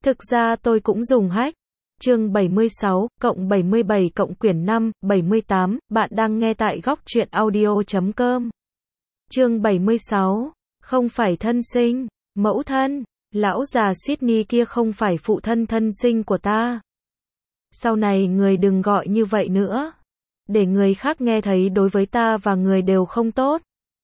Thực ra tôi cũng dùng hack. Chương 76, cộng 77 cộng quyển 5, 78, bạn đang nghe tại góc truyện audio.com. Chương 76, không phải thân sinh, mẫu thân, lão già Sydney kia không phải phụ thân thân sinh của ta. Sau này người đừng gọi như vậy nữa. Để người khác nghe thấy đối với ta và người đều không tốt.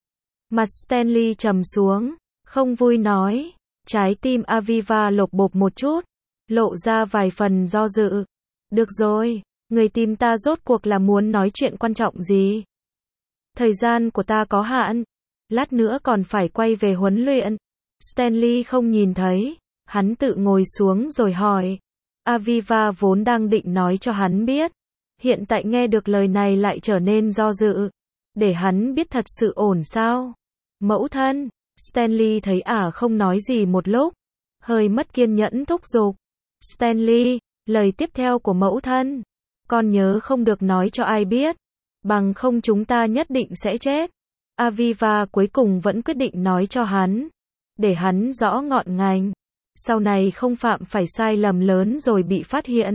Mặt Stanley trầm xuống, không vui nói. Trái tim Aviva lột bột một chút, lộ ra vài phần do dự. Được rồi, người tìm ta rốt cuộc là muốn nói chuyện quan trọng gì? Thời gian của ta có hạn, lát nữa còn phải quay về huấn luyện. Stanley không nhìn thấy, hắn tự ngồi xuống rồi hỏi. Aviva vốn đang định nói cho hắn biết, hiện tại nghe được lời này lại trở nên do dự. Để hắn biết thật sự ổn sao? Mẫu thân. Stanley thấy không nói gì một lúc, hơi mất kiên nhẫn thúc giục. Stanley, lời tiếp theo của mẫu thân, con nhớ không được nói cho ai biết, bằng không chúng ta nhất định sẽ chết. Aviva cuối cùng vẫn quyết định nói cho hắn, để hắn rõ ngọn ngành, sau này không phạm phải sai lầm lớn rồi bị phát hiện.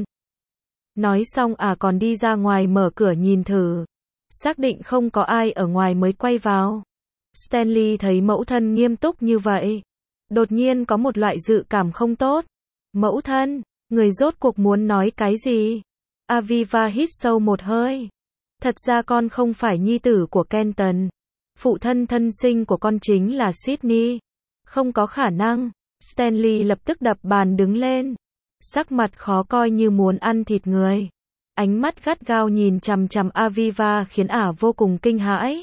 Nói xong còn đi ra ngoài mở cửa nhìn thử, xác định không có ai ở ngoài mới quay vào. Stanley thấy mẫu thân nghiêm túc như vậy, đột nhiên có một loại dự cảm không tốt. Mẫu thân, người rốt cuộc muốn nói cái gì? Aviva hít sâu một hơi. Thật ra con không phải nhi tử của Kenton. Phụ thân thân sinh của con chính là Sydney. Không có khả năng. Stanley lập tức đập bàn đứng lên. Sắc mặt khó coi như muốn ăn thịt người. Ánh mắt gắt gao nhìn chằm chằm Aviva khiến vô cùng kinh hãi.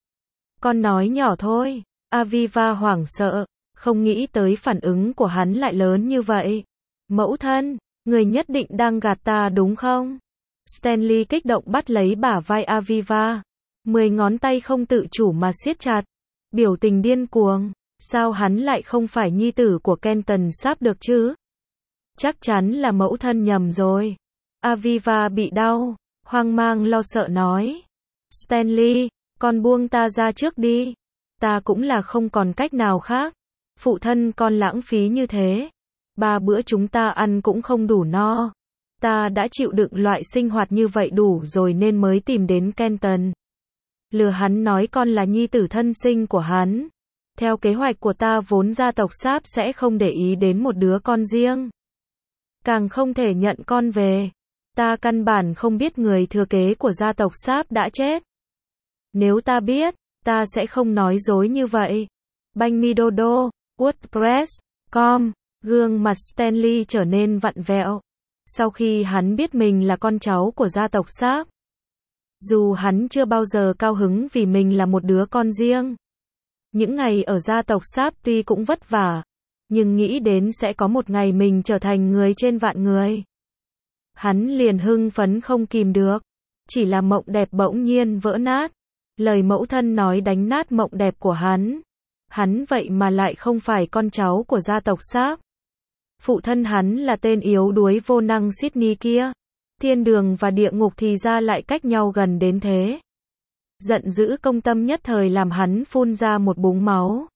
Con nói nhỏ thôi. Aviva hoảng sợ, không nghĩ tới phản ứng của hắn lại lớn như vậy. Mẫu thân, người nhất định đang gạt ta đúng không? Stanley kích động bắt lấy bả vai Aviva. 10 ngón tay không tự chủ mà siết chặt. Biểu tình điên cuồng. Sao hắn lại không phải nhi tử của Kenton sắp được chứ? Chắc chắn là mẫu thân nhầm rồi. Aviva bị đau, hoang mang lo sợ nói. Stanley, con buông ta ra trước đi. Ta cũng là không còn cách nào khác. Phụ thân con lãng phí như thế. 3 bữa chúng ta ăn cũng không đủ no. Ta đã chịu đựng loại sinh hoạt như vậy đủ rồi nên mới tìm đến Kenton. Lừa hắn nói con là nhi tử thân sinh của hắn. Theo kế hoạch của ta vốn gia tộc Sáp sẽ không để ý đến một đứa con riêng. Càng không thể nhận con về. Ta căn bản không biết người thừa kế của gia tộc Sáp đã chết. Nếu ta biết, ta sẽ không nói dối như vậy. Banh mi dodo, WordPress.com, gương mặt Stanley trở nên vặn vẹo. Sau khi hắn biết mình là con cháu của gia tộc Sáp. Dù hắn chưa bao giờ cao hứng vì mình là một đứa con riêng. Những ngày ở gia tộc Sáp tuy cũng vất vả, nhưng nghĩ đến sẽ có một ngày mình trở thành người trên vạn người. Hắn liền hưng phấn không kìm được. Chỉ là mộng đẹp bỗng nhiên vỡ nát. Lời mẫu thân nói đánh nát mộng đẹp của hắn. Hắn vậy mà lại không phải con cháu của gia tộc Sáp. Phụ thân hắn là tên yếu đuối vô năng Sydney kia. Thiên đường và địa ngục thì ra lại cách nhau gần đến thế. Giận dữ công tâm nhất thời làm hắn phun ra một búng máu.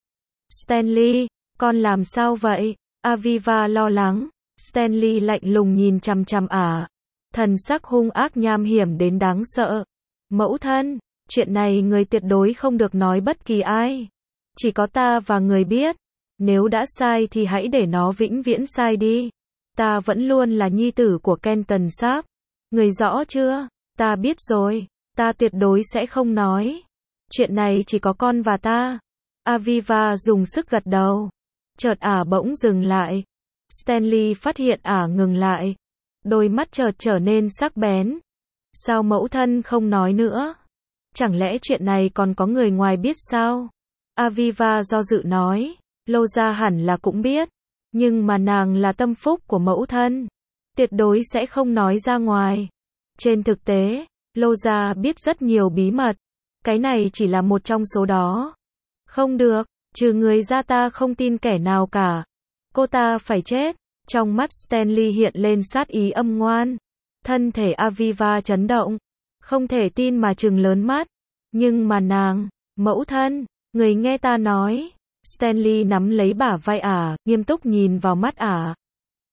Stanley, con làm sao vậy? Aviva lo lắng. Stanley lạnh lùng nhìn chằm chằm thần sắc hung ác nham hiểm đến đáng sợ. Mẫu thân, chuyện này người tuyệt đối không được nói bất kỳ ai. Chỉ có ta và người biết. Nếu đã sai thì hãy để nó vĩnh viễn sai đi. Ta vẫn luôn là nhi tử của Kenton Sáp. Người rõ chưa? Ta biết rồi. Ta tuyệt đối sẽ không nói. Chuyện này chỉ có con và ta. Aviva dùng sức gật đầu. Chợt bỗng dừng lại. Stanley phát hiện ngừng lại. Đôi mắt chợt trở nên sắc bén. Sao mẫu thân không nói nữa? Chẳng lẽ chuyện này còn có người ngoài biết sao? Aviva do dự nói. Loza hẳn là cũng biết. Nhưng mà nàng là tâm phúc của mẫu thân. Tuyệt đối sẽ không nói ra ngoài. Trên thực tế, Loza biết rất nhiều bí mật. Cái này chỉ là một trong số đó. Không được, trừ người ra ta không tin kẻ nào cả. Cô ta phải chết. Trong mắt Stanley hiện lên sát ý âm ngoan. Thân thể Aviva chấn động. Không thể tin mà trừng lớn mắt. Nhưng mà nàng, mẫu thân, người nghe ta nói. Stanley nắm lấy bả vai nghiêm túc nhìn vào mắt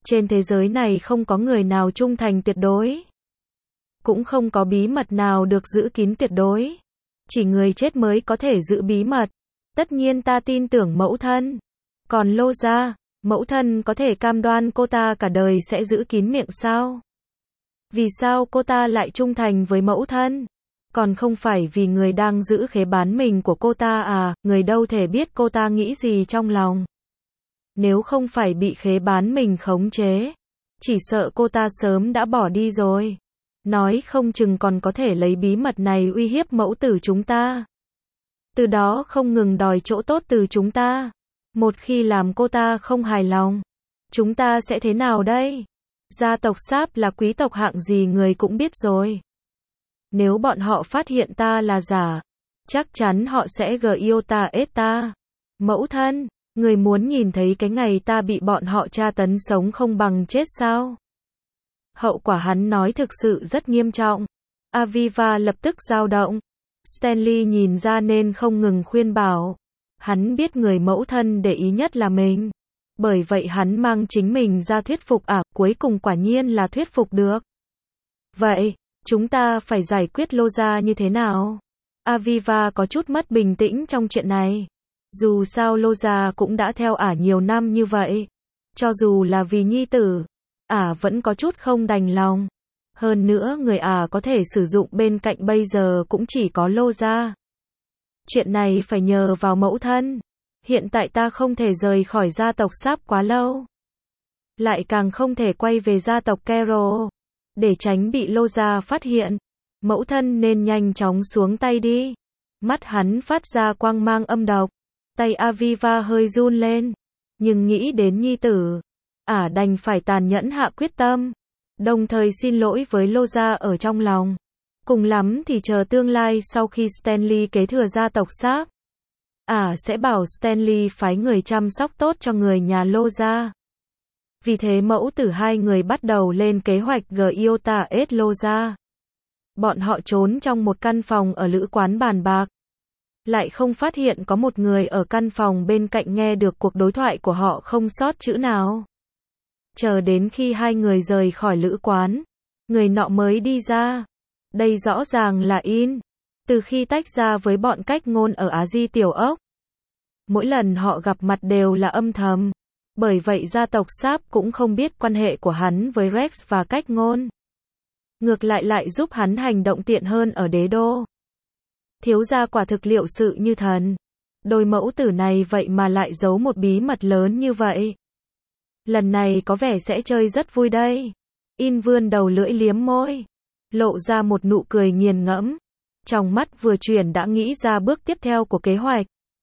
Trên thế giới này không có người nào trung thành tuyệt đối. Cũng không có bí mật nào được giữ kín tuyệt đối. Chỉ người chết mới có thể giữ bí mật. Tất nhiên ta tin tưởng mẫu thân. Còn Lô gia, mẫu thân có thể cam đoan cô ta cả đời sẽ giữ kín miệng sao? Vì sao cô ta lại trung thành với mẫu thân? Còn không phải vì người đang giữ khế bán mình của cô ta à, người đâu thể biết cô ta nghĩ gì trong lòng. Nếu không phải bị khế bán mình khống chế, chỉ sợ cô ta sớm đã bỏ đi rồi. Nói không chừng còn có thể lấy bí mật này uy hiếp mẫu tử chúng ta. Từ đó không ngừng đòi chỗ tốt từ chúng ta. Một khi làm cô ta không hài lòng, chúng ta sẽ thế nào đây? Gia tộc Sáp là quý tộc hạng gì người cũng biết rồi. Nếu bọn họ phát hiện ta là giả, chắc chắn họ sẽ giota ta. Mẫu thân, người muốn nhìn thấy cái ngày ta bị bọn họ tra tấn sống không bằng chết sao? Hậu quả hắn nói thực sự rất nghiêm trọng. Aviva lập tức dao động. Stanley nhìn ra nên không ngừng khuyên bảo. Hắn biết người mẫu thân để ý nhất là mình. Bởi vậy hắn mang chính mình ra thuyết phục cuối cùng quả nhiên là thuyết phục được. Vậy, chúng ta phải giải quyết Lô gia như thế nào? Aviva có chút mất bình tĩnh trong chuyện này. Dù sao Lô gia cũng đã theo nhiều năm như vậy. Cho dù là vì nhi tử, vẫn có chút không đành lòng. Hơn nữa người có thể sử dụng bên cạnh bây giờ cũng chỉ có Lô gia. Chuyện này phải nhờ vào mẫu thân. Hiện tại ta không thể rời khỏi gia tộc Sáp quá lâu. Lại càng không thể quay về gia tộc Carroll. Để tránh bị Lô gia phát hiện, mẫu thân nên nhanh chóng xuống tay đi. Mắt hắn phát ra quang mang âm độc. Tay Aviva hơi run lên. Nhưng nghĩ đến nhi tử, đành phải tàn nhẫn hạ quyết tâm. Đồng thời xin lỗi với Lô gia ở trong lòng. Cùng lắm thì chờ tương lai sau khi Stanley kế thừa gia tộc Sáp, sẽ bảo Stanley phái người chăm sóc tốt cho người nhà Lô gia. Vì thế mẫu tử hai người bắt đầu lên kế hoạch giota Lô gia. Bọn họ trốn trong một căn phòng ở lữ quán bàn bạc. Lại không phát hiện có một người ở căn phòng bên cạnh nghe được cuộc đối thoại của họ không sót chữ nào. Chờ đến khi hai người rời khỏi lữ quán, người nọ mới đi ra. Đây rõ ràng là In. Từ khi tách ra với bọn Cách Ngôn ở Á Di Tiểu Ốc, mỗi lần họ gặp mặt đều là âm thầm. Bởi vậy gia tộc Sáp cũng không biết quan hệ của hắn với Rex và Cách Ngôn. Ngược lại giúp hắn hành động tiện hơn ở đế đô. Thiếu gia quả thực liệu sự như thần. Đôi mẫu tử này vậy mà lại giấu một bí mật lớn như vậy. Lần này có vẻ sẽ chơi rất vui đây. In vươn đầu lưỡi liếm môi, lộ ra một nụ cười nghiền ngẫm. Trong mắt vừa chuyển đã nghĩ ra bước tiếp theo của kế hoạch.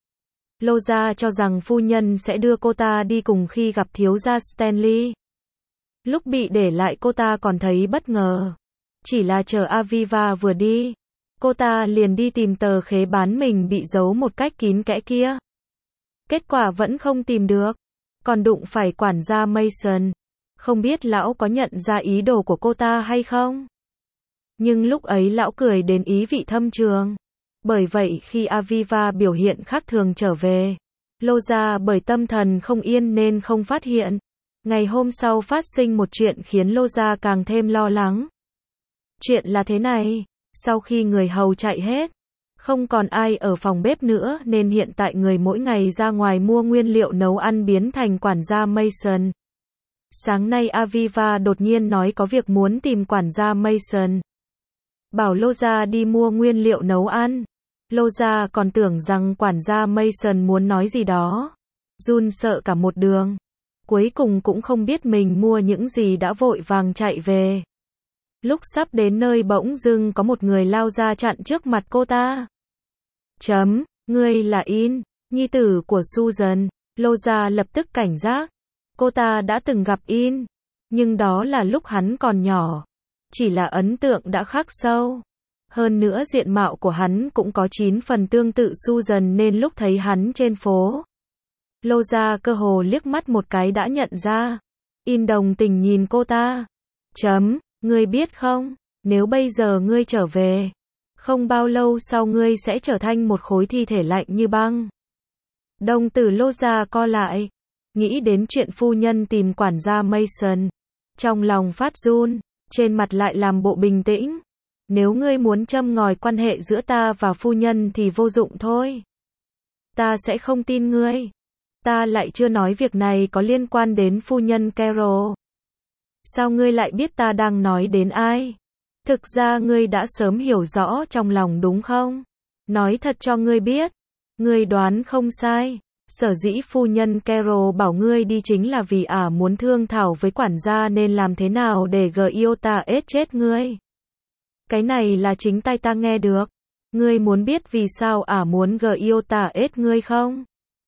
Lô gia cho rằng phu nhân sẽ đưa cô ta đi cùng khi gặp thiếu gia Stanley. Lúc bị để lại cô ta còn thấy bất ngờ. Chỉ là chờ Aviva vừa đi, cô ta liền đi tìm tờ khế bán mình bị giấu một cách kín kẽ kia. Kết quả vẫn không tìm được. Còn đụng phải quản gia Mason. Không biết lão có nhận ra ý đồ của cô ta hay không? Nhưng lúc ấy lão cười đến ý vị thâm trường. Bởi vậy khi Aviva biểu hiện khác thường trở về, Lô gia bởi tâm thần không yên nên không phát hiện. Ngày hôm sau phát sinh một chuyện khiến Lô gia càng thêm lo lắng. Chuyện là thế này, sau khi người hầu chạy hết, không còn ai ở phòng bếp nữa nên hiện tại người mỗi ngày ra ngoài mua nguyên liệu nấu ăn biến thành quản gia Mason. Sáng nay Aviva đột nhiên nói có việc muốn tìm quản gia Mason. Bảo Lô gia đi mua nguyên liệu nấu ăn. Lô gia còn tưởng rằng quản gia Mason muốn nói gì đó. Run sợ cả một đường. Cuối cùng cũng không biết mình mua những gì đã vội vàng chạy về. Lúc sắp đến nơi bỗng dưng có một người lao ra chặn trước mặt cô ta. Ngươi là In, nhi tử của Susan. Lô gia lập tức cảnh giác. Cô ta đã từng gặp In, nhưng đó là lúc hắn còn nhỏ. Chỉ là ấn tượng đã khắc sâu. Hơn nữa diện mạo của hắn cũng có 9 phần tương tự Susan nên lúc thấy hắn trên phố, Lô gia cơ hồ liếc mắt một cái đã nhận ra. In đồng tình nhìn cô ta. Ngươi biết không, nếu bây giờ ngươi trở về, không bao lâu sau ngươi sẽ trở thành một khối thi thể lạnh như băng. Đồng tử Lô gia co lại. Nghĩ đến chuyện phu nhân tìm quản gia Mason, trong lòng phát run, trên mặt lại làm bộ bình tĩnh. Nếu ngươi muốn châm ngòi quan hệ giữa ta và phu nhân thì vô dụng thôi. Ta sẽ không tin ngươi. Ta lại chưa nói việc này có liên quan đến phu nhân Carol. Sao ngươi lại biết ta đang nói đến ai? Thực ra ngươi đã sớm hiểu rõ trong lòng đúng không? Nói thật cho ngươi biết. Ngươi đoán không sai. Sở dĩ phu nhân Carol bảo ngươi đi chính là vì ả muốn thương thảo với quản gia nên làm thế nào để Giota chết ngươi. Cái này là chính tai ta nghe được. Ngươi muốn biết vì sao ả muốn Giota ngươi không?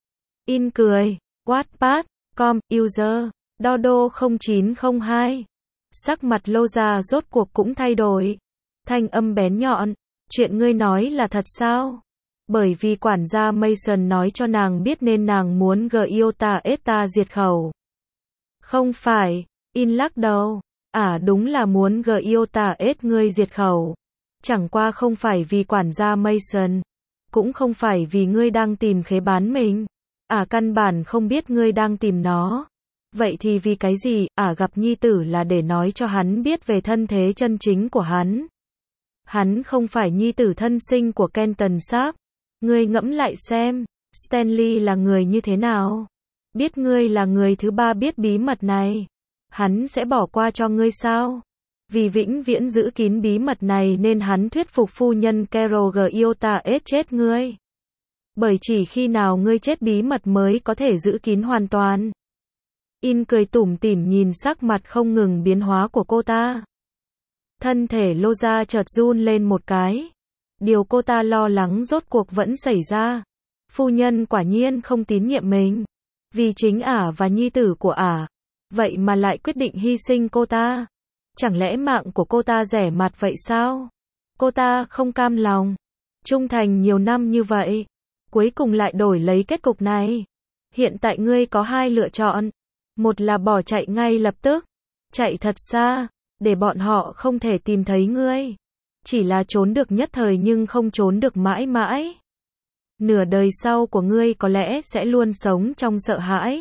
In cười. Wattpad. Com. User. Dodo 0902. Sắc mặt Loza rốt cuộc cũng thay đổi. Thanh âm bén nhọn. Chuyện ngươi nói là thật sao? Bởi vì quản gia Mason nói cho nàng biết nên nàng muốn Giota ta diệt khẩu. Không phải. In lắc đầu. Đúng là muốn Giota ngươi diệt khẩu. Chẳng qua không phải vì quản gia Mason. Cũng không phải vì ngươi đang tìm khế bán mình. Căn bản không biết ngươi đang tìm nó. Vậy thì vì cái gì? Gặp nhi tử là để nói cho hắn biết về thân thế chân chính của hắn. Hắn không phải nhi tử thân sinh của Kenton Sharp. Ngươi ngẫm lại xem, Stanley là người như thế nào? Biết ngươi là người thứ ba biết bí mật này. Hắn sẽ bỏ qua cho ngươi sao? Vì vĩnh viễn giữ kín bí mật này nên hắn thuyết phục phu nhân Carol Giota chết ngươi. Bởi chỉ khi nào ngươi chết bí mật mới có thể giữ kín hoàn toàn. In cười tủm tỉm nhìn sắc mặt không ngừng biến hóa của cô ta. Thân thể Loza chợt run lên một cái. Điều cô ta lo lắng rốt cuộc vẫn xảy ra. Phu nhân quả nhiên không tín nhiệm mình. Vì chính ả và nhi tử của ả. Vậy mà lại quyết định hy sinh cô ta. Chẳng lẽ mạng của cô ta rẻ mạt vậy sao? Cô ta không cam lòng. Trung thành nhiều năm như vậy. Cuối cùng lại đổi lấy kết cục này. Hiện tại ngươi có hai lựa chọn. Một là bỏ chạy ngay lập tức. Chạy thật xa. Để bọn họ không thể tìm thấy ngươi. Chỉ là trốn được nhất thời nhưng không trốn được mãi mãi. Nửa đời sau của ngươi có lẽ sẽ luôn sống trong sợ hãi.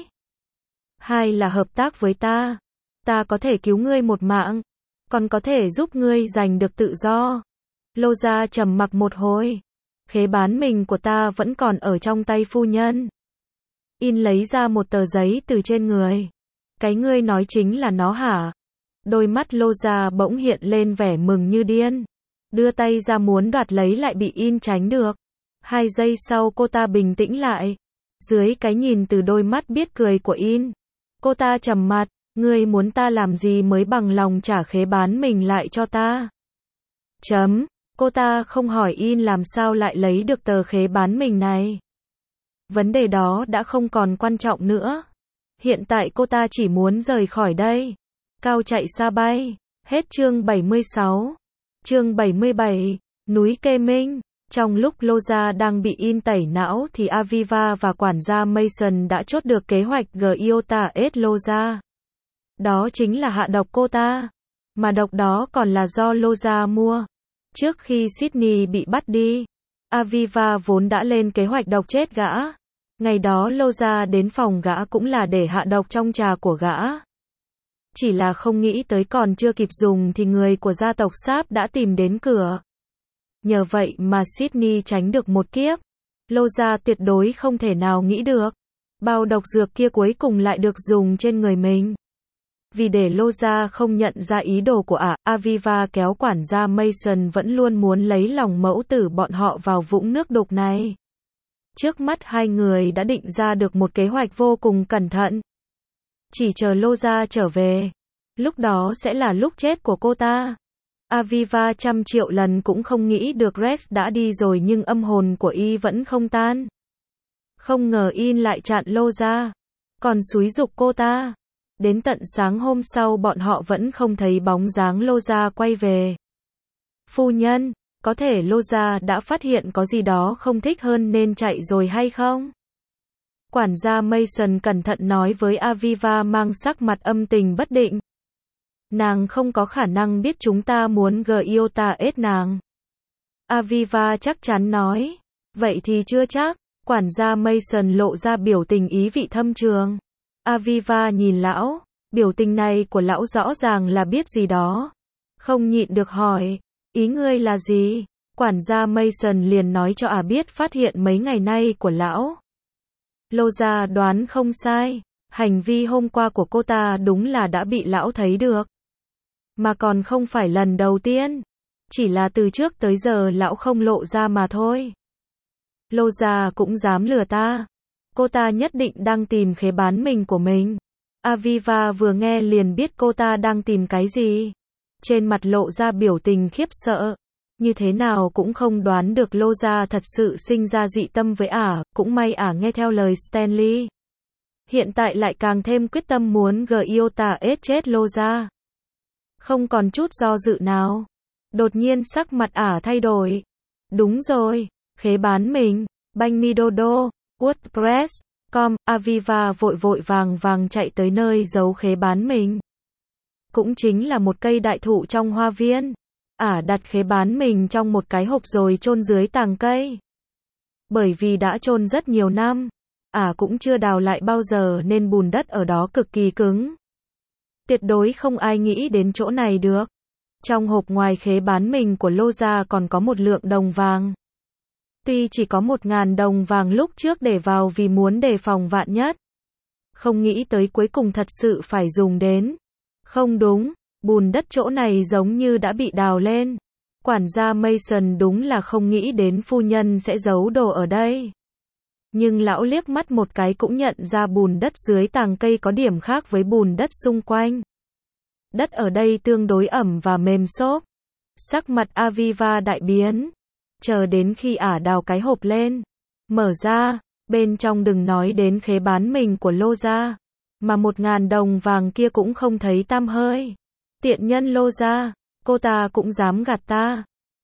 Hai là hợp tác với ta. Ta có thể cứu ngươi một mạng. Còn có thể giúp ngươi giành được tự do. Loza trầm mặc một hồi. Khế bán mình của ta vẫn còn ở trong tay phu nhân. In lấy ra một tờ giấy từ trên người. Cái ngươi nói chính là nó hả? Đôi mắt Loza bỗng hiện lên vẻ mừng như điên. Đưa tay ra muốn đoạt lấy lại bị In tránh được. 2 giây sau cô ta bình tĩnh lại. Dưới cái nhìn từ đôi mắt biết cười của In. Cô ta trầm mặt. Ngươi muốn ta làm gì mới bằng lòng trả khế bán mình lại cho ta? Cô ta không hỏi In làm sao lại lấy được tờ khế bán mình này. Vấn đề đó đã không còn quan trọng nữa. Hiện tại cô ta chỉ muốn rời khỏi đây. Cao chạy xa bay. Hết chương 76. Chương 77. Núi Kê Minh. Trong lúc Loza đang bị In tẩy não thì Aviva và quản gia Mason đã chốt được kế hoạch Giota Loza. Đó chính là hạ độc cô ta. Mà độc đó còn là do Loza mua. Trước khi Sydney bị bắt đi, Aviva vốn đã lên kế hoạch độc chết gã. Ngày đó Loza đến phòng gã cũng là để hạ độc trong trà của gã. Chỉ là không nghĩ tới còn chưa kịp dùng thì người của gia tộc Sharp đã tìm đến cửa. Nhờ vậy mà Sydney tránh được một kiếp. Loza tuyệt đối không thể nào nghĩ được. Bao độc dược kia cuối cùng lại được dùng trên người mình. Vì để Loza không nhận ra ý đồ của Aviva kéo quản gia Mason vẫn luôn muốn lấy lòng mẫu tử bọn họ vào vũng nước đục này. Trước mắt hai người đã định ra được một kế hoạch vô cùng cẩn thận. Chỉ chờ Loza trở về. Lúc đó sẽ là lúc chết của cô ta. Aviva 100 triệu lần cũng không nghĩ được Rex đã đi rồi nhưng âm hồn của y vẫn không tan. Không ngờ In lại chặn Loza. Còn xúi giục cô ta. Đến tận sáng hôm sau bọn họ vẫn không thấy bóng dáng Loza quay về. Phu nhân, có thể Loza đã phát hiện có gì đó không thích hơn nên chạy rồi hay không? Quản gia Mason cẩn thận nói với Aviva mang sắc mặt âm tình bất định. Nàng không có khả năng biết chúng ta muốn Giota nàng. Aviva chắc chắn nói. Vậy thì chưa chắc. Quản gia Mason lộ ra biểu tình ý vị thâm trường. Aviva nhìn lão, biểu tình này của lão rõ ràng là biết gì đó. Không nhịn được hỏi, ý ngươi là gì? Quản gia Mason liền nói cho biết phát hiện mấy ngày nay của lão. Loza đoán không sai, hành vi hôm qua của cô ta đúng là đã bị lão thấy được. Mà còn không phải lần đầu tiên, chỉ là từ trước tới giờ lão không lộ ra mà thôi. Loza cũng dám lừa ta. Cô ta nhất định đang tìm khế bán mình của mình. Aviva vừa nghe liền biết cô ta đang tìm cái gì. Trên mặt lộ ra biểu tình khiếp sợ. Như thế nào cũng không đoán được Loza thật sự sinh ra dị tâm với cũng may nghe theo lời Stanley. Hiện tại lại càng thêm quyết tâm muốn Giota chết Loza. Không còn chút do dự nào. Đột nhiên sắc mặt thay đổi. Đúng rồi, khế bán mình, banh Midodo, WordPress.com, Aviva vội vàng chạy tới nơi giấu khế bán mình. Cũng chính là một cây đại thụ trong hoa viên. Đặt khế bán mình trong một cái hộp rồi chôn dưới tàng cây. Bởi vì đã chôn rất nhiều năm, cũng chưa đào lại bao giờ nên bùn đất ở đó cực kỳ cứng. Tuyệt đối không ai nghĩ đến chỗ này được. Trong hộp ngoài khế bán mình của Loza còn có một lượng đồng vàng. Tuy chỉ có 1.000 đồng vàng lúc trước để vào vì muốn đề phòng vạn nhất. Không nghĩ tới cuối cùng thật sự phải dùng đến. Không đúng, bùn đất chỗ này giống như đã bị đào lên. Quản gia Mason đúng là không nghĩ đến phu nhân sẽ giấu đồ ở đây. Nhưng lão liếc mắt một cái cũng nhận ra bùn đất dưới tàng cây có điểm khác với bùn đất xung quanh. Đất ở đây tương đối ẩm và mềm xốp. Sắc mặt Aviva đại biến. Chờ đến khi đào cái hộp lên. Mở ra, bên trong đừng nói đến khế bán mình của Loza. Mà 1.000 đồng vàng kia cũng không thấy tăm hơi. Tiện nhân Loza, cô ta cũng dám gạt ta.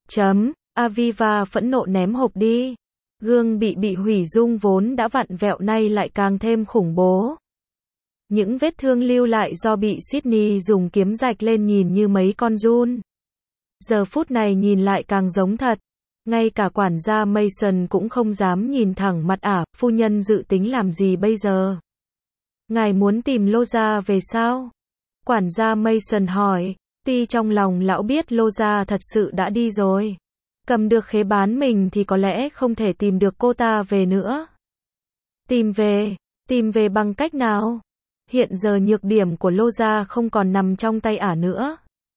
Aviva phẫn nộ ném hộp đi. Gương bị hủy dung vốn đã vặn vẹo nay lại càng thêm khủng bố. Những vết thương lưu lại do bị Sydney dùng kiếm rạch lên nhìn như mấy con giun. Giờ phút này nhìn lại càng giống thật. Ngay cả quản gia Mason cũng không dám nhìn thẳng mặt phu nhân dự tính làm gì bây giờ? Ngài muốn tìm Loza về sao? Quản gia Mason hỏi, tuy trong lòng lão biết Loza thật sự đã đi rồi. Cầm được khế bán mình thì có lẽ không thể tìm được cô ta về nữa. Tìm về bằng cách nào? Hiện giờ nhược điểm của Loza không còn nằm trong tay nữa.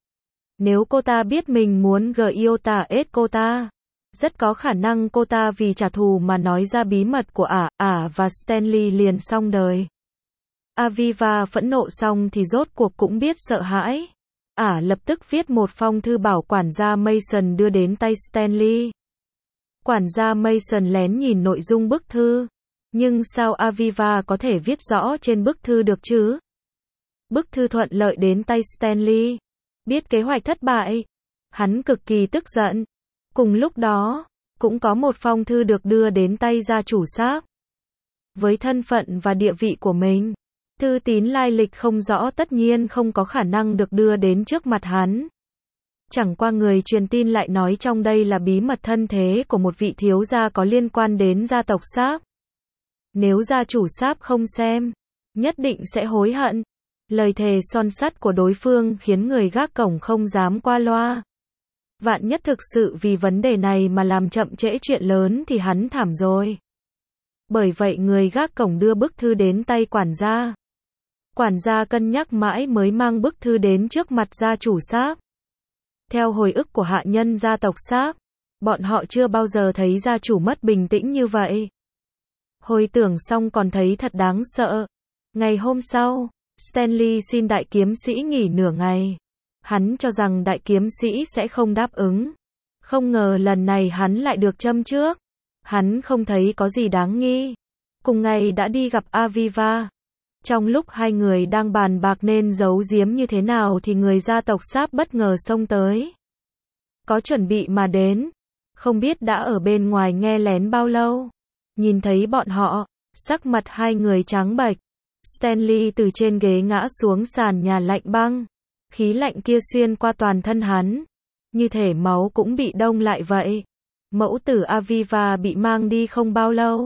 Nếu cô ta biết mình muốn Giota cô ta, rất có khả năng cô ta vì trả thù mà nói ra bí mật của và Stanley liền xong đời. Aviva phẫn nộ xong thì rốt cuộc cũng biết sợ hãi. Lập tức viết một phong thư bảo quản gia Mason đưa đến tay Stanley. Quản gia Mason lén nhìn nội dung bức thư. Nhưng sao Aviva có thể viết rõ trên bức thư được chứ? Bức thư thuận lợi đến tay Stanley. Biết kế hoạch thất bại. Hắn cực kỳ tức giận. Cùng lúc đó, cũng có một phong thư được đưa đến tay gia chủ Sáp. Với thân phận và địa vị của mình, thư tín lai lịch không rõ tất nhiên không có khả năng được đưa đến trước mặt hắn. Chẳng qua người truyền tin lại nói trong đây là bí mật thân thế của một vị thiếu gia có liên quan đến gia tộc Sáp. Nếu gia chủ Sáp không xem, nhất định sẽ hối hận. Lời thề son sắt của đối phương khiến người gác cổng không dám qua loa. Vạn nhất thực sự vì vấn đề này mà làm chậm trễ chuyện lớn thì hắn thảm rồi. Bởi vậy người gác cổng đưa bức thư đến tay quản gia. Quản gia cân nhắc mãi mới mang bức thư đến trước mặt gia chủ Sáp. Theo hồi ức của hạ nhân gia tộc Sáp, bọn họ chưa bao giờ thấy gia chủ mất bình tĩnh như vậy. Hồi tưởng xong còn thấy thật đáng sợ. Ngày hôm sau, Stanley xin đại kiếm sĩ nghỉ nửa ngày. Hắn cho rằng đại kiếm sĩ sẽ không đáp ứng. Không ngờ lần này hắn lại được châm trước. Hắn không thấy có gì đáng nghi. Cùng ngày đã đi gặp Aviva. Trong lúc hai người đang bàn bạc nên giấu giếm như thế nào thì người gia tộc Sáp bất ngờ xông tới. Có chuẩn bị mà đến. Không biết đã ở bên ngoài nghe lén bao lâu. Nhìn thấy bọn họ, sắc mặt hai người trắng bệch. Stanley từ trên ghế ngã xuống sàn nhà lạnh băng. Khí lạnh kia xuyên qua toàn thân hắn. Như thể máu cũng bị đông lại vậy. Mẫu tử Aviva bị mang đi không bao lâu.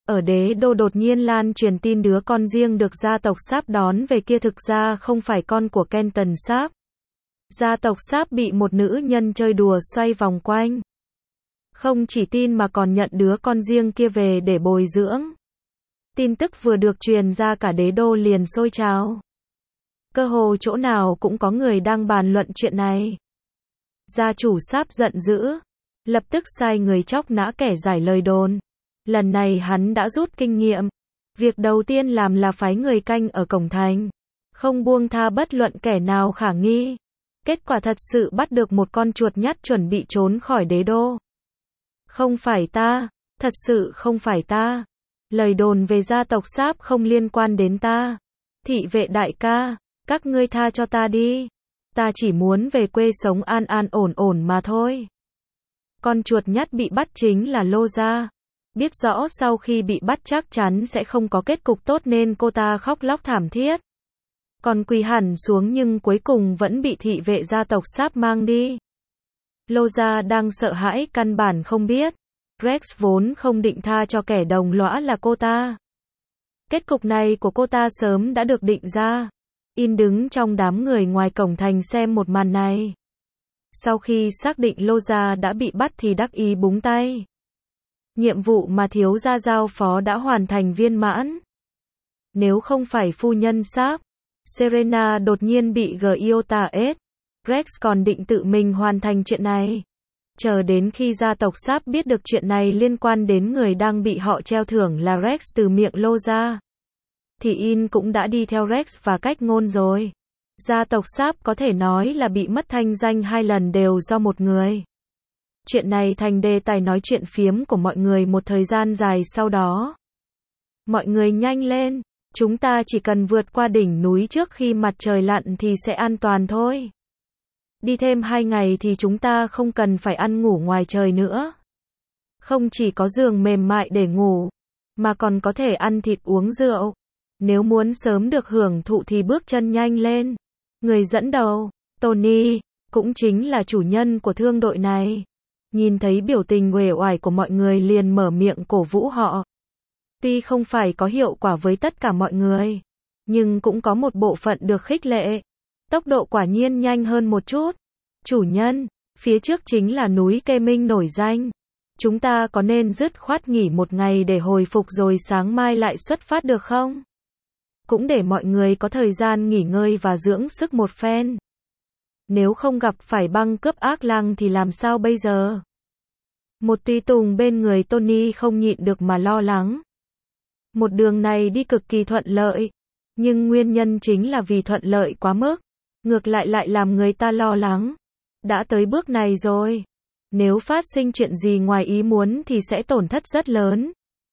Ở đế đô đột nhiên lan truyền tin đứa con riêng được gia tộc Sáp đón về kia thực ra không phải con của Kenton Sáp. Gia tộc Sáp bị một nữ nhân chơi đùa xoay vòng quanh. Không chỉ tin mà còn nhận đứa con riêng kia về để bồi dưỡng. Tin tức vừa được truyền ra cả đế đô liền sôi trào. Cơ hồ chỗ nào cũng có người đang bàn luận chuyện này. Gia chủ Sáp giận dữ, lập tức sai người chóc nã kẻ giải lời đồn. Lần này hắn đã rút kinh nghiệm. Việc đầu tiên làm là phái người canh ở cổng thành, không buông tha bất luận kẻ nào khả nghi. Kết quả thật sự bắt được một con chuột nhắt chuẩn bị trốn khỏi đế đô. Không phải ta, thật sự không phải ta. Lời đồn về gia tộc Sáp không liên quan đến ta. Thị vệ đại ca, các ngươi tha cho ta đi. Ta chỉ muốn về quê sống an an ổn ổn mà thôi. Con chuột nhắt bị bắt chính là Lô Gia. Biết rõ sau khi bị bắt chắc chắn sẽ không có kết cục tốt nên cô ta khóc lóc thảm thiết. Còn quỳ hẳn xuống nhưng cuối cùng vẫn bị thị vệ gia tộc Sáp mang đi. Lô Gia đang sợ hãi căn bản không biết. Rex vốn không định tha cho kẻ đồng lõa là cô ta. Kết cục này của cô ta sớm đã được định ra. In đứng trong đám người ngoài cổng thành xem một màn này. Sau khi xác định Lô Gia đã bị bắt thì đắc ý búng tay. Nhiệm vụ mà thiếu gia giao phó đã hoàn thành viên mãn. Nếu không phải phu nhân Sáp, Serena đột nhiên bị Giota ết, Rex còn định tự mình hoàn thành chuyện này. Chờ đến khi gia tộc Sáp biết được chuyện này liên quan đến người đang bị họ treo thưởng là Rex từ miệng Lô Gia, thì In cũng đã đi theo Rex và cách ngôn rồi. Gia tộc Sáp có thể nói là bị mất thanh danh 2 lần đều do một người. Chuyện này thành đề tài nói chuyện phiếm của mọi người một thời gian dài sau đó. Mọi người nhanh lên, chúng ta chỉ cần vượt qua đỉnh núi trước khi mặt trời lặn thì sẽ an toàn thôi. Đi thêm 2 ngày thì chúng ta không cần phải ăn ngủ ngoài trời nữa. Không chỉ có giường mềm mại để ngủ, mà còn có thể ăn thịt uống rượu. Nếu muốn sớm được hưởng thụ thì bước chân nhanh lên. Người dẫn đầu, Tony, cũng chính là chủ nhân của thương đội này. Nhìn thấy biểu tình uể oải của mọi người liền mở miệng cổ vũ họ. Tuy không phải có hiệu quả với tất cả mọi người, nhưng cũng có một bộ phận được khích lệ. Tốc độ quả nhiên nhanh hơn một chút. Chủ nhân, phía trước chính là núi Kê Minh nổi danh. Chúng ta có nên dứt khoát nghỉ một ngày để hồi phục rồi sáng mai lại xuất phát được không? Cũng để mọi người có thời gian nghỉ ngơi và dưỡng sức một phen. Nếu không gặp phải băng cướp ác lang thì làm sao bây giờ? Một tùy tùng bên người Tony không nhịn được mà lo lắng. Một đường này đi cực kỳ thuận lợi, nhưng nguyên nhân chính là vì thuận lợi quá mức, ngược lại làm người ta lo lắng. Đã tới bước này rồi, nếu phát sinh chuyện gì ngoài ý muốn thì sẽ tổn thất rất lớn.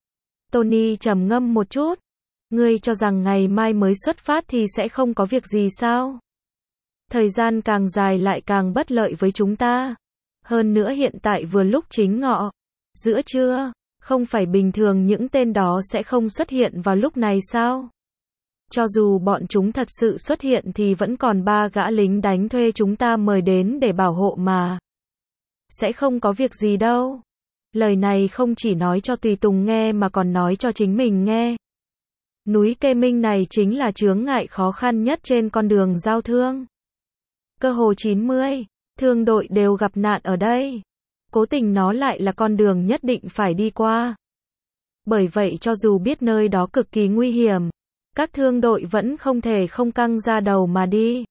Tony trầm ngâm một chút. Ngươi cho rằng ngày mai mới xuất phát thì sẽ không có việc gì sao? Thời gian càng dài lại càng bất lợi với chúng ta. Hơn nữa hiện tại vừa lúc chính ngọ, giữa trưa, không phải bình thường những tên đó sẽ không xuất hiện vào lúc này sao? Cho dù bọn chúng thật sự xuất hiện thì vẫn còn 3 gã lính đánh thuê chúng ta mời đến để bảo hộ mà. Sẽ không có việc gì đâu. Lời này không chỉ nói cho tùy tùng nghe mà còn nói cho chính mình nghe. Núi Kê Minh này chính là chướng ngại khó khăn nhất trên con đường giao thương. Cơ hồ 90 thương đội đều gặp nạn ở đây. Cố tình nó lại là con đường nhất định phải đi qua. Bởi vậy cho dù biết nơi đó cực kỳ nguy hiểm, các thương đội vẫn không thể không căng ra đầu mà đi.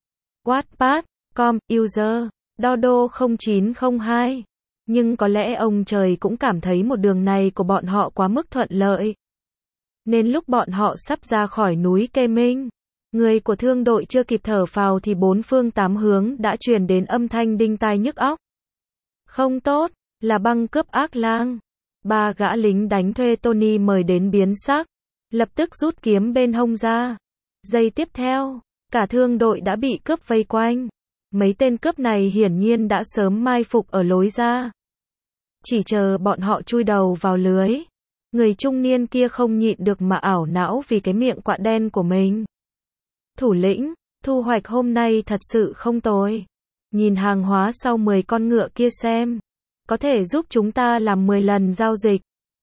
Wattpad.com, user, Dodo 0902. Nhưng có lẽ ông trời cũng cảm thấy một đường này của bọn họ quá mức thuận lợi. Nên lúc bọn họ sắp ra khỏi núi Kê Minh, người của thương đội chưa kịp thở phào thì 4 phương 8 hướng đã truyền đến âm thanh đinh tai nhức óc. Không tốt, là băng cướp ác lang. 3 gã lính đánh thuê Tony mời đến biến sắc, lập tức rút kiếm bên hông ra. Giây tiếp theo, cả thương đội đã bị cướp vây quanh. Mấy tên cướp này hiển nhiên đã sớm mai phục ở lối ra. Chỉ chờ bọn họ chui đầu vào lưới. Người trung niên kia không nhịn được mà ảo não vì cái miệng quạ đen của mình. Thủ lĩnh, thu hoạch hôm nay thật sự không tồi. Nhìn hàng hóa sau 10 con ngựa kia xem. Có thể giúp chúng ta làm 10 lần giao dịch.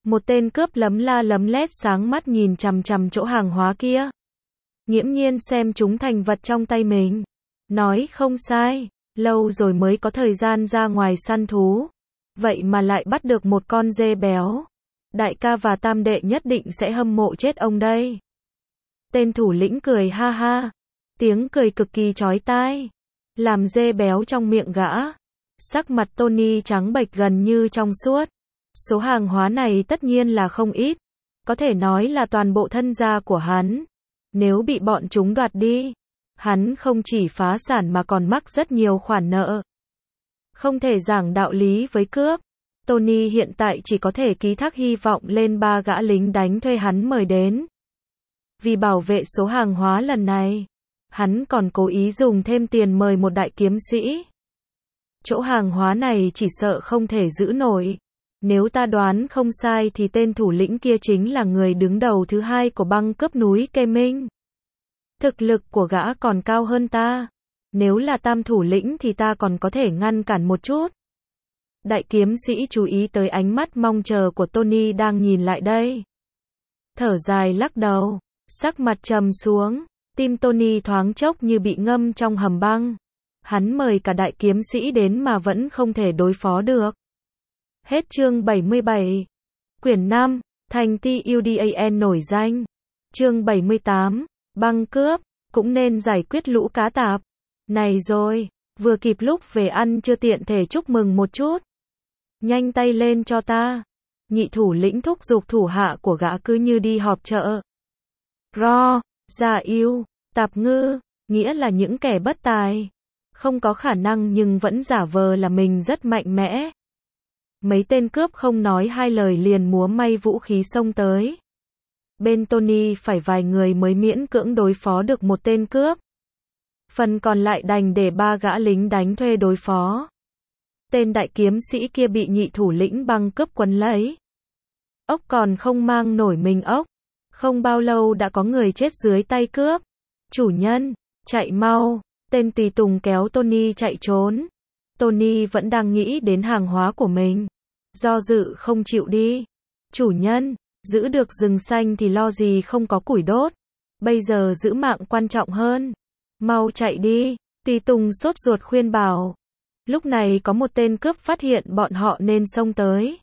Một tên cướp lấm la lấm lét sáng mắt nhìn chằm chằm chỗ hàng hóa kia. Nghiễm nhiên xem chúng thành vật trong tay mình. Nói không sai, lâu rồi mới có thời gian ra ngoài săn thú. Vậy mà lại bắt được một con dê béo. Đại ca và tam đệ nhất định sẽ hâm mộ chết ông đây. Tên thủ lĩnh cười ha ha. Tiếng cười cực kỳ chói tai. Làm dê béo trong miệng gã. Sắc mặt Tony trắng bệch gần như trong suốt. Số hàng hóa này tất nhiên là không ít. Có thể nói là toàn bộ thân gia của hắn. Nếu bị bọn chúng đoạt đi, hắn không chỉ phá sản mà còn mắc rất nhiều khoản nợ. Không thể giảng đạo lý với cướp. Tony hiện tại chỉ có thể ký thác hy vọng lên 3 gã lính đánh thuê hắn mời đến. Vì bảo vệ số hàng hóa lần này, hắn còn cố ý dùng thêm tiền mời một đại kiếm sĩ. Chỗ hàng hóa này chỉ sợ không thể giữ nổi. Nếu ta đoán không sai thì tên thủ lĩnh kia chính là người đứng đầu thứ 2 của băng cướp núi Kê Minh. Thực lực của gã còn cao hơn ta. Nếu là tam thủ lĩnh thì ta còn có thể ngăn cản một chút. Đại kiếm sĩ chú ý tới ánh mắt mong chờ của Tony đang nhìn lại đây. Thở dài lắc đầu, sắc mặt trầm xuống, tim Tony thoáng chốc như bị ngâm trong hầm băng. Hắn mời cả đại kiếm sĩ đến mà vẫn không thể đối phó được. Hết chương 77. Quyển 5, thành ti UDAN nổi danh. Chương 78, băng cướp, cũng nên giải quyết lũ cá tạp. Này rồi, vừa kịp lúc về ăn chưa tiện thể chúc mừng một chút. Nhanh tay lên cho ta. Nhị thủ lĩnh thúc giục thủ hạ của gã cứ như đi họp chợ. Ro, già yêu, tạp ngư, nghĩa là những kẻ bất tài. Không có khả năng nhưng vẫn giả vờ là mình rất mạnh mẽ. Mấy tên cướp không nói hai lời liền múa may vũ khí xông tới. Bên Tony phải vài người mới miễn cưỡng đối phó được một tên cướp. Phần còn lại đành để 3 gã lính đánh thuê đối phó. Tên đại kiếm sĩ kia bị nhị thủ lĩnh băng cướp quấn lấy. Ốc còn không mang nổi mình ốc. Không bao lâu đã có người chết dưới tay cướp. Chủ nhân, chạy mau. Tên tùy tùng kéo Tony chạy trốn. Tony vẫn đang nghĩ đến hàng hóa của mình. Do dự không chịu đi. Chủ nhân, giữ được rừng xanh thì lo gì không có củi đốt. Bây giờ giữ mạng quan trọng hơn. Mau chạy đi. Tùy tùng sốt ruột khuyên bảo. Lúc này có một tên cướp phát hiện bọn họ nên xông tới.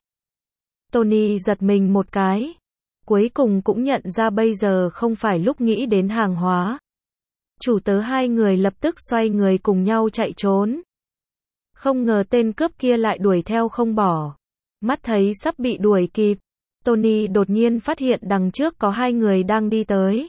Tony giật mình một cái. Cuối cùng cũng nhận ra bây giờ không phải lúc nghĩ đến hàng hóa. Chủ tớ hai người lập tức xoay người cùng nhau chạy trốn. Không ngờ tên cướp kia lại đuổi theo không bỏ. Mắt thấy sắp bị đuổi kịp. Tony đột nhiên phát hiện đằng trước có 2 người đang đi tới.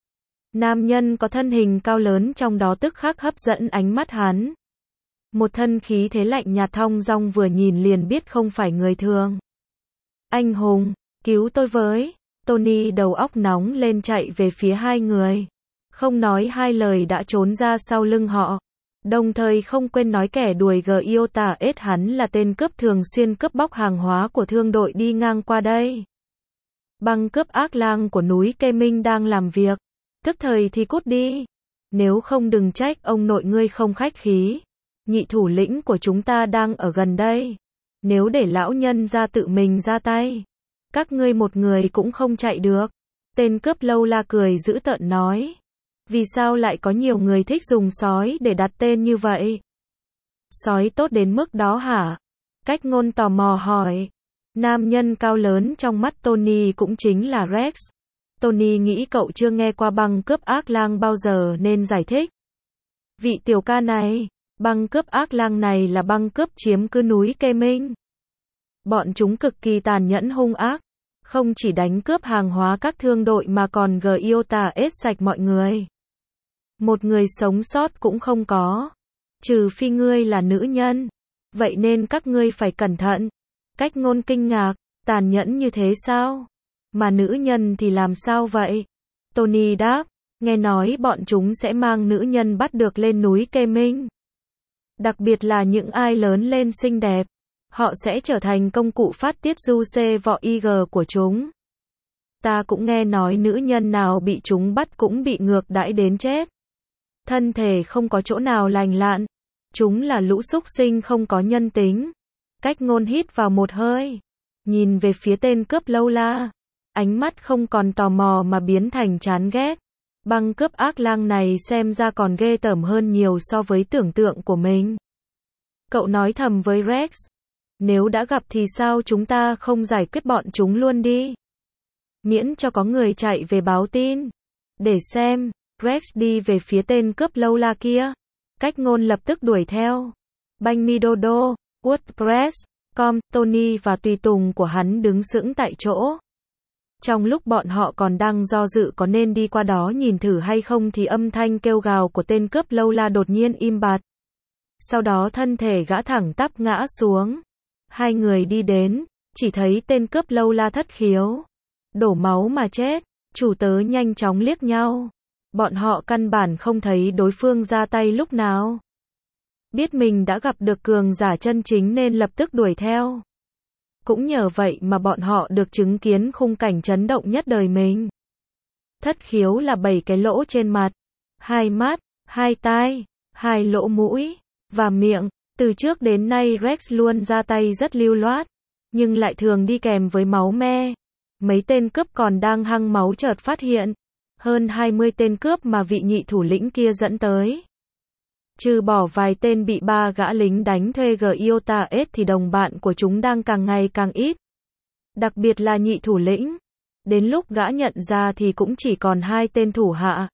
Nam nhân có thân hình cao lớn trong đó tức khắc hấp dẫn ánh mắt hắn. Một thân khí thế lạnh nhạt thong dong vừa nhìn liền biết không phải người thường. Anh hùng, cứu tôi với. Tony đầu óc nóng lên chạy về phía 2 người. Không nói hai lời đã trốn ra sau lưng họ. Đồng thời không quên nói kẻ đuổi Giota S hắn là tên cướp thường xuyên cướp bóc hàng hóa của thương đội đi ngang qua đây. Băng cướp ác lang của núi Kê Minh đang làm việc. Tức thời thì cút đi. Nếu không đừng trách ông nội ngươi không khách khí. Nhị thủ lĩnh của chúng ta đang ở gần đây. Nếu để lão nhân ra tự mình ra tay, các ngươi một người cũng không chạy được. Tên cướp lâu la cười dữ tợn nói. Vì sao lại có nhiều người thích dùng sói để đặt tên như vậy? Sói tốt đến mức đó hả? Cách ngôn tò mò hỏi. Nam nhân cao lớn trong mắt Tony cũng chính là Rex. Tony nghĩ cậu chưa nghe qua băng cướp ác lang bao giờ nên giải thích. Vị tiểu ca này, băng cướp ác lang này là băng cướp chiếm cứ núi Kê Minh. Bọn chúng cực kỳ tàn nhẫn hung ác. Không chỉ đánh cướp hàng hóa các thương đội mà còn Giota S sạch mọi người. Một người sống sót cũng không có. Trừ phi ngươi là nữ nhân. Vậy nên các ngươi phải cẩn thận. Cách ngôn kinh ngạc, tàn nhẫn như thế sao? Mà nữ nhân thì làm sao vậy? Tony đáp, nghe nói bọn chúng sẽ mang nữ nhân bắt được lên núi Kê Minh. Đặc biệt là những ai lớn lên xinh đẹp. Họ sẽ trở thành công cụ phát tiết du xê vọ IG của chúng. Ta cũng nghe nói nữ nhân nào bị chúng bắt cũng bị ngược đãi đến chết. Thân thể không có chỗ nào lành lặn. Chúng là lũ súc sinh không có nhân tính. Cách ngôn hít vào một hơi. nhìn về phía tên cướp lâu la. Ánh mắt không còn tò mò mà biến thành chán ghét. Băng cướp ác lang này xem ra còn ghê tởm hơn nhiều so với tưởng tượng của mình. Cậu nói thầm với Rex. Nếu đã gặp thì sao chúng ta không giải quyết bọn chúng luôn đi? Miễn cho có người chạy về báo tin. Để xem. Rex đi về phía tên cướp lâu la kia. Cách ngôn lập tức đuổi theo. Banh mi Dodo, WordPress.com, Tony và tùy tùng của hắn đứng sững tại chỗ. Trong lúc bọn họ còn đang do dự có nên đi qua đó nhìn thử hay không thì âm thanh kêu gào của tên cướp lâu la đột nhiên im bặt. Sau đó thân thể gã thẳng tắp ngã xuống. Hai người đi đến, chỉ thấy tên cướp lâu la thất khiếu. Đổ máu mà chết, chủ tớ nhanh chóng liếc nhau. Bọn họ căn bản không thấy đối phương ra tay lúc nào. Biết mình đã gặp được cường giả chân chính nên lập tức đuổi theo. Cũng nhờ vậy mà bọn họ được chứng kiến khung cảnh chấn động nhất đời mình. Thất khiếu là 7 cái lỗ trên mặt, 2 mắt, 2 tai, 2 lỗ mũi, và miệng. Từ trước đến nay Rex luôn ra tay rất lưu loát, nhưng lại thường đi kèm với máu me. Mấy tên cướp còn đang hăng máu chợt phát hiện. Hơn 20 tên cướp mà vị nhị thủ lĩnh kia dẫn tới. Trừ bỏ vài tên bị 3 gã lính đánh thuê Giota S thì đồng bạn của chúng đang càng ngày càng ít. Đặc biệt là nhị thủ lĩnh. Đến lúc gã nhận ra thì cũng chỉ còn 2 tên thủ hạ.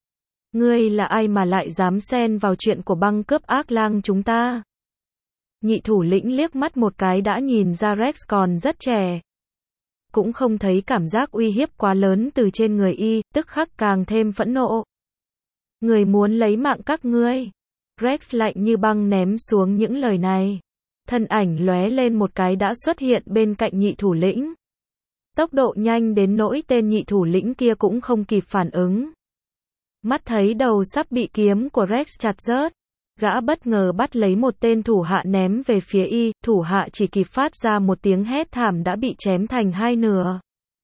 Ngươi là ai mà lại dám xen vào chuyện của băng cướp ác lang chúng ta? Nhị thủ lĩnh liếc mắt một cái đã nhìn ra Rex còn rất trẻ. Cũng không thấy cảm giác uy hiếp quá lớn từ trên người y, tức khắc càng thêm phẫn nộ. Người muốn lấy mạng các ngươi. Rex lạnh như băng ném xuống những lời này. Thân ảnh lóe lên một cái đã xuất hiện bên cạnh nhị thủ lĩnh. Tốc độ nhanh đến nỗi tên nhị thủ lĩnh kia cũng không kịp phản ứng. Mắt thấy đầu sắp bị kiếm của Rex chặt rớt. Gã bất ngờ bắt lấy một tên thủ hạ ném về phía y, thủ hạ chỉ kịp phát ra một tiếng hét thảm đã bị chém thành 2 nửa.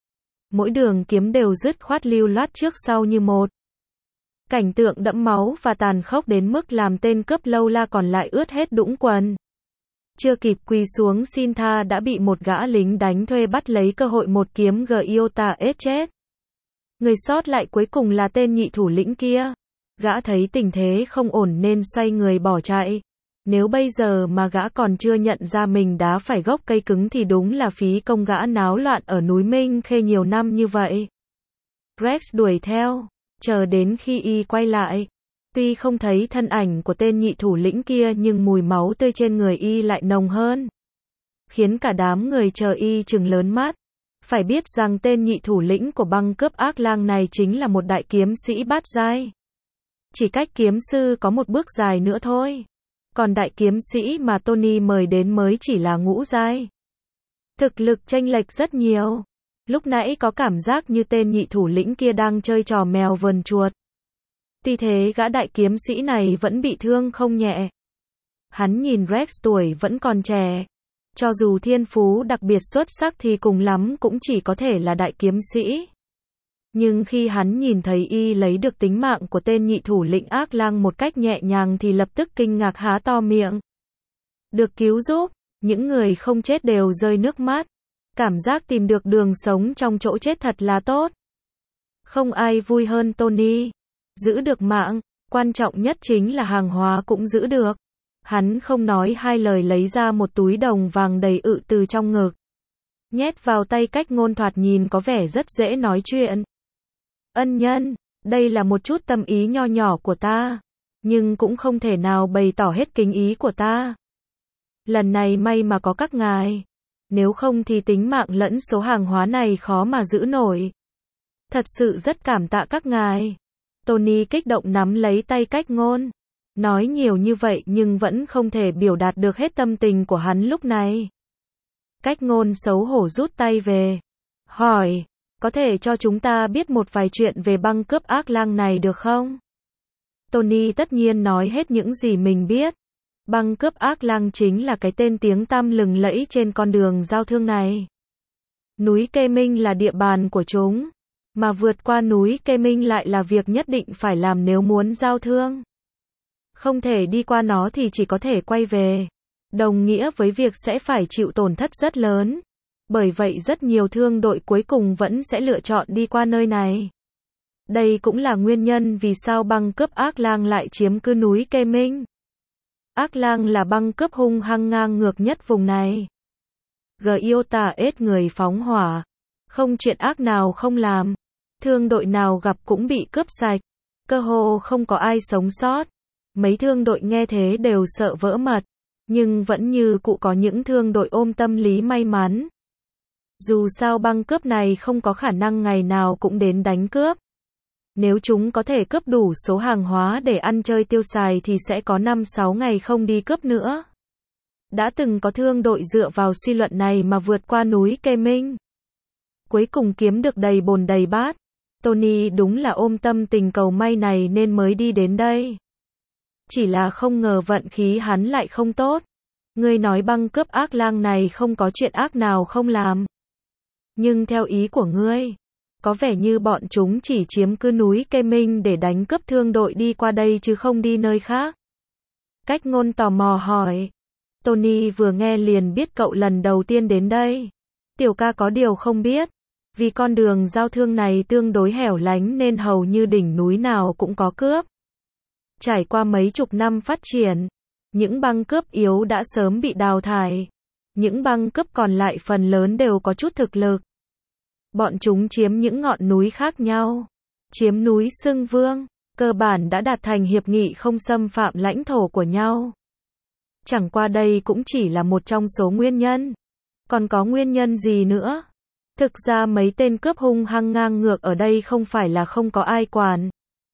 Mỗi đường kiếm đều dứt khoát lưu loát trước sau như một. Cảnh tượng đẫm máu và tàn khốc đến mức làm tên cướp lâu la còn lại ướt hết đũng quần. Chưa kịp quỳ xuống xin tha đã bị một gã lính đánh thuê bắt lấy cơ hội một kiếm Giota S chết. Người sót lại cuối cùng là tên nhị thủ lĩnh kia. Gã thấy tình thế không ổn nên xoay người bỏ chạy. Nếu bây giờ mà gã còn chưa nhận ra mình đá phải gốc cây cứng thì đúng là phí công gã náo loạn ở núi Minh Khê nhiều năm như vậy. Rex đuổi theo, chờ đến khi y quay lại. Tuy không thấy thân ảnh của tên nhị thủ lĩnh kia nhưng mùi máu tươi trên người y lại nồng hơn. Khiến cả đám người chờ y trừng lớn mắt. Phải biết rằng tên nhị thủ lĩnh của băng cướp ác lang này chính là một đại kiếm sĩ bát giai. Chỉ cách kiếm sư có một bước dài nữa thôi. Còn đại kiếm sĩ mà Tony mời đến mới chỉ là ngũ giai. Thực lực chênh lệch rất nhiều. Lúc nãy có cảm giác như tên nhị thủ lĩnh kia đang chơi trò mèo vờn chuột. Tuy thế gã đại kiếm sĩ này vẫn bị thương không nhẹ. Hắn nhìn Rex tuổi vẫn còn trẻ. Cho dù thiên phú đặc biệt xuất sắc thì cùng lắm cũng chỉ có thể là đại kiếm sĩ. Nhưng khi hắn nhìn thấy y lấy được tính mạng của tên nhị thủ lĩnh ác lang một cách nhẹ nhàng thì lập tức kinh ngạc há to miệng. Được cứu giúp, những người không chết đều rơi nước mắt. Cảm giác tìm được đường sống trong chỗ chết thật là tốt. Không ai vui hơn Tony. Giữ được mạng, quan trọng nhất chính là hàng hóa cũng giữ được. Hắn không nói hai lời lấy ra một túi đồng vàng đầy ự từ trong ngực. Nhét vào tay cách ngôn thoạt nhìn có vẻ rất dễ nói chuyện. Ân nhân, đây là một chút tâm ý nho nhỏ của ta. Nhưng cũng không thể nào bày tỏ hết kính ý của ta. Lần này may mà có các ngài. Nếu không thì tính mạng lẫn số hàng hóa này khó mà giữ nổi. Thật sự rất cảm tạ các ngài. Tony kích động nắm lấy tay cách ngôn. Nói nhiều như vậy nhưng vẫn không thể biểu đạt được hết tâm tình của hắn lúc này. Cách ngôn xấu hổ rút tay về. Hỏi, có thể cho chúng ta biết một vài chuyện về băng cướp ác lang này được không? Tony tất nhiên nói hết những gì mình biết. Băng cướp ác lang chính là cái tên tiếng tăm lừng lẫy trên con đường giao thương này. Núi Kê Minh là địa bàn của chúng. Mà vượt qua núi Kê Minh lại là việc nhất định phải làm nếu muốn giao thương. Không thể đi qua nó thì chỉ có thể quay về. Đồng nghĩa với việc sẽ phải chịu tổn thất rất lớn. Bởi vậy rất nhiều thương đội cuối cùng vẫn sẽ lựa chọn đi qua nơi này. Đây cũng là nguyên nhân vì sao băng cướp Ác Lang lại chiếm cứ núi Kê Minh. Ác Lang là băng cướp hung hăng ngang ngược nhất vùng này. Gyota ết người phóng hỏa. Không chuyện ác nào không làm. Thương đội nào gặp cũng bị cướp sạch. Cơ hồ không có ai sống sót. Mấy thương đội nghe thế đều sợ vỡ mật. Nhưng vẫn như cụ có những thương đội ôm tâm lý may mắn. Dù sao băng cướp này không có khả năng ngày nào cũng đến đánh cướp. Nếu chúng có thể cướp đủ số hàng hóa để ăn chơi tiêu xài thì sẽ có 5-6 ngày không đi cướp nữa. Đã từng có thương đội dựa vào suy luận này mà vượt qua núi Kê Minh. Cuối cùng kiếm được đầy bồn đầy bát. Tony đúng là ôm tâm tình cầu may này nên mới đi đến đây. Chỉ là không ngờ vận khí hắn lại không tốt. Ngươi nói băng cướp Ác Lang này không có chuyện ác nào không làm. Nhưng theo ý của ngươi, có vẻ như bọn chúng chỉ chiếm cứ núi Kê Minh để đánh cướp thương đội đi qua đây chứ không đi nơi khác. Cách Ngôn tò mò hỏi. Tony vừa nghe liền biết cậu lần đầu tiên đến đây. Tiểu ca có điều không biết. Vì con đường giao thương này tương đối hẻo lánh nên hầu như đỉnh núi nào cũng có cướp. Trải qua mấy chục năm phát triển, những băng cướp yếu đã sớm bị đào thải. Những băng cướp còn lại phần lớn đều có chút thực lực. Bọn chúng chiếm những ngọn núi khác nhau. Chiếm núi Xưng Vương, cơ bản đã đạt thành hiệp nghị không xâm phạm lãnh thổ của nhau. Chẳng qua đây cũng chỉ là một trong số nguyên nhân. Còn có nguyên nhân gì nữa? Thực ra mấy tên cướp hung hăng ngang ngược ở đây không phải là không có ai quản.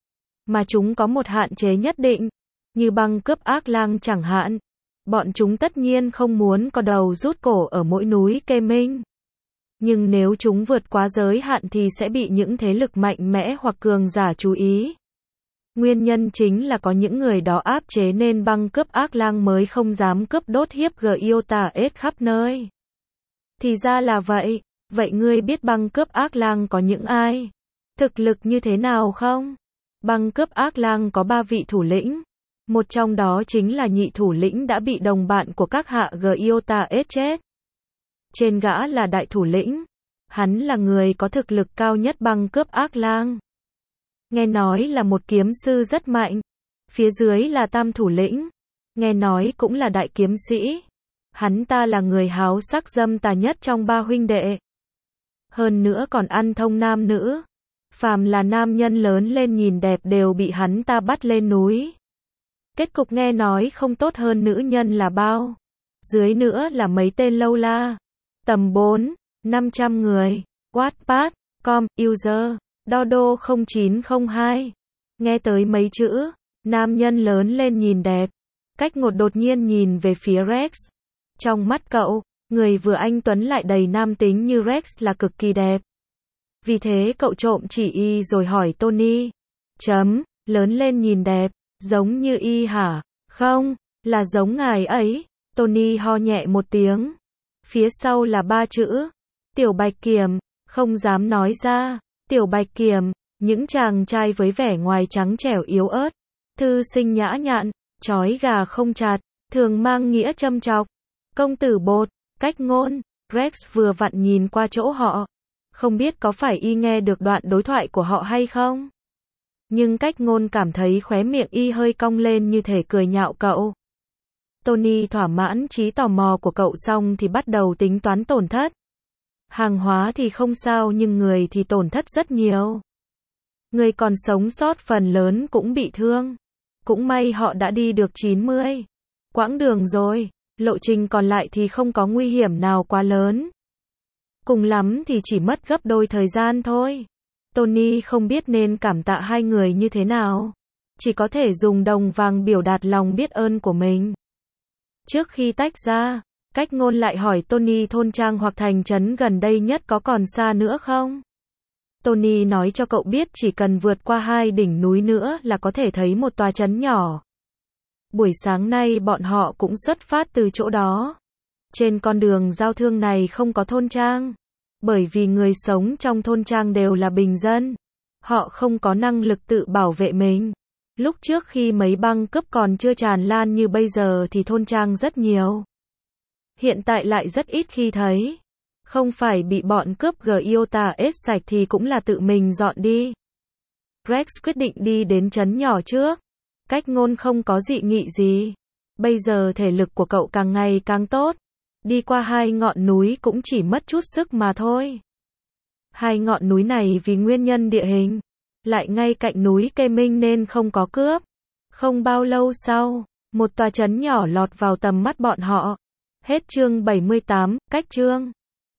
Mà chúng có một hạn chế nhất định. Như băng cướp Ác Lang chẳng hạn. Bọn chúng tất nhiên không muốn có đầu rút cổ ở mỗi núi Kê Minh. Nhưng nếu chúng vượt quá giới hạn thì sẽ bị những thế lực mạnh mẽ hoặc cường giả chú ý. Nguyên nhân chính là có những người đó áp chế nên băng cướp Ác Lang mới không dám cướp đốt hiếp Gyota ết khắp nơi. Thì ra là vậy. Vậy ngươi biết băng cướp Ác Lang có những ai? Thực lực như thế nào không? Băng cướp Ác Lang có 3 vị thủ lĩnh. Một trong đó chính là nhị thủ lĩnh đã bị đồng bạn của các hạ Gyota ết chết. Trên gã là đại thủ lĩnh. Hắn là người có thực lực cao nhất băng cướp Ác Lang. Nghe nói là một kiếm sư rất mạnh. Phía dưới là tam thủ lĩnh. Nghe nói cũng là đại kiếm sĩ. Hắn ta là người háo sắc dâm tà nhất trong 3 huynh đệ. Hơn nữa còn ăn thông nam nữ. Phàm là nam nhân lớn lên nhìn đẹp đều bị hắn ta bắt lên núi. Kết cục nghe nói không tốt hơn nữ nhân là bao. Dưới nữa là mấy tên lâu la. Tầm 4-500 người. Wattpad, com, user, Dodo 0902. Nghe tới mấy chữ, nam nhân lớn lên nhìn đẹp. Cách Ngột đột nhiên nhìn về phía Rex. Trong mắt cậu, người vừa anh tuấn lại đầy nam tính như Rex là cực kỳ đẹp. Vì thế cậu trộm chỉ y rồi hỏi Tony. Lớn lên nhìn đẹp, giống như y hả? Không, là giống ngài ấy. Tony ho nhẹ một tiếng. Phía sau là 3 chữ. Tiểu Bạch Kiểm, không dám nói ra. Tiểu Bạch Kiểm, những chàng trai với vẻ ngoài trắng trẻo yếu ớt. Thư sinh nhã nhặn, chói gà không chặt, thường mang nghĩa châm chọc. Công tử Bột, Cách Ngôn, Rex vừa vặn nhìn qua chỗ họ. Không biết có phải y nghe được đoạn đối thoại của họ hay không? Nhưng Cách Ngôn cảm thấy khóe miệng y hơi cong lên như thể cười nhạo cậu. Tony thỏa mãn trí tò mò của cậu xong thì bắt đầu tính toán tổn thất. Hàng hóa thì không sao nhưng người thì tổn thất rất nhiều. Người còn sống sót phần lớn cũng bị thương. Cũng may họ đã đi được 90 quãng đường rồi. Lộ trình còn lại thì không có nguy hiểm nào quá lớn. Cùng lắm thì chỉ mất gấp đôi thời gian thôi. Tony không biết nên cảm tạ hai người như thế nào. Chỉ có thể dùng đồng vàng biểu đạt lòng biết ơn của mình. Trước khi tách ra, Cách Ngôn lại hỏi Tony thôn trang hoặc thành trấn gần đây nhất có còn xa nữa không? Tony nói cho cậu biết chỉ cần vượt qua 2 đỉnh núi nữa là có thể thấy một tòa trấn nhỏ. Buổi sáng nay bọn họ cũng xuất phát từ chỗ đó. Trên con đường giao thương này không có thôn trang. Bởi vì người sống trong thôn trang đều là bình dân. Họ không có năng lực tự bảo vệ mình. Lúc trước khi mấy băng cướp còn chưa tràn lan như bây giờ thì thôn trang rất nhiều. Hiện tại lại rất ít khi thấy. Không phải bị bọn cướp Giota ết sạch thì cũng là tự mình dọn đi. Rex quyết định đi đến trấn nhỏ trước. Cách ngôn không có dị nghị gì. Bây giờ thể lực của cậu càng ngày càng tốt. Đi qua 2 ngọn núi cũng chỉ mất chút sức mà thôi. 2 ngọn núi này vì nguyên nhân địa hình, lại ngay cạnh núi Kê Minh nên không có cướp. Không bao lâu sau, một tòa trấn nhỏ lọt vào tầm mắt bọn họ. Hết chương 78, cách chương.